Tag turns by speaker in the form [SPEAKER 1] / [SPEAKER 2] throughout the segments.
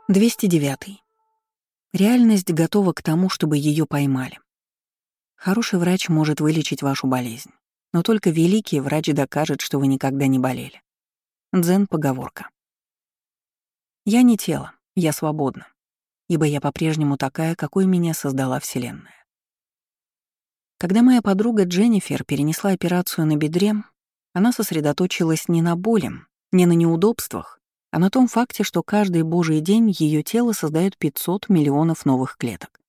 [SPEAKER 1] 209. Реальность готова к тому, чтобы ее поймали. Хороший врач может вылечить вашу болезнь, но только великий врач докажет, что вы никогда не болели. Дзен-поговорка. Я не тело, я свободна, ибо я по-прежнему такая, какой меня создала Вселенная. Когда моя подруга Дженнифер перенесла операцию на бедре, она сосредоточилась не на боли, не на неудобствах, а на том факте, что каждый божий день ее тело создает 500 миллионов новых клеток.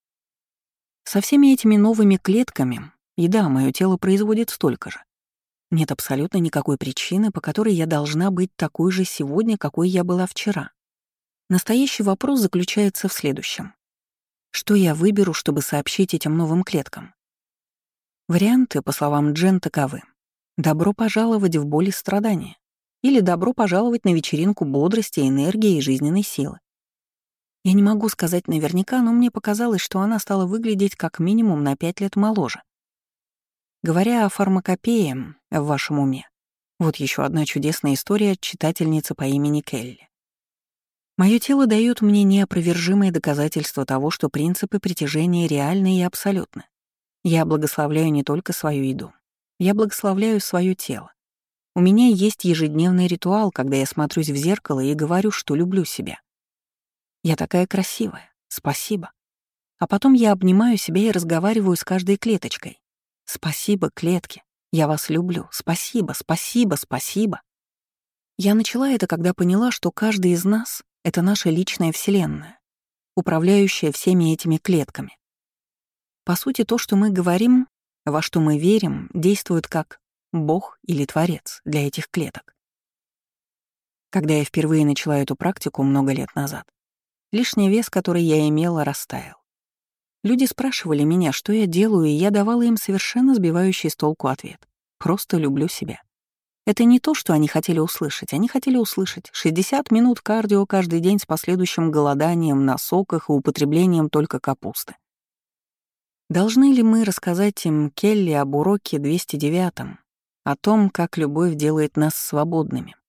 [SPEAKER 1] Со всеми этими новыми клетками, и да, мое тело производит столько же. Нет абсолютно никакой причины, по которой я должна быть такой же сегодня, какой я была вчера. Настоящий вопрос заключается в следующем. Что я выберу, чтобы сообщить этим новым клеткам? Варианты, по словам Джен, таковы. Добро пожаловать в боль и страдания. Или добро пожаловать на вечеринку бодрости, энергии и жизненной силы. Я не могу сказать наверняка, но мне показалось, что она стала выглядеть как минимум на 5 лет моложе. Говоря о фармакопее в вашем уме, вот еще одна чудесная история от читательницы по имени Келли. Мое тело дает мне неопровержимые доказательства того, что принципы притяжения реальны и абсолютны. Я благословляю не только свою еду. Я благословляю свое тело. У меня есть ежедневный ритуал, когда я смотрюсь в зеркало и говорю, что люблю себя. Я такая красивая, спасибо. А потом я обнимаю себя и разговариваю с каждой клеточкой. Спасибо, клетки. Я вас люблю. Спасибо, спасибо, спасибо. Я начала это, когда поняла, что каждый из нас — это наша личная вселенная, управляющая всеми этими клетками. По сути, то, что мы говорим, во что мы верим, действует как Бог или Творец для этих клеток. Когда я впервые начала эту практику много лет назад, лишний вес, который я имела, растаял. Люди спрашивали меня, что я делаю, и я давала им совершенно сбивающий с толку ответ. Просто люблю себя. Это не то, что они хотели услышать. Они хотели услышать 60 минут кардио каждый день с последующим голоданием на соках и употреблением только капусты. Должны ли мы рассказать им, Келли, об уроке 209, о том, как любовь делает нас свободными,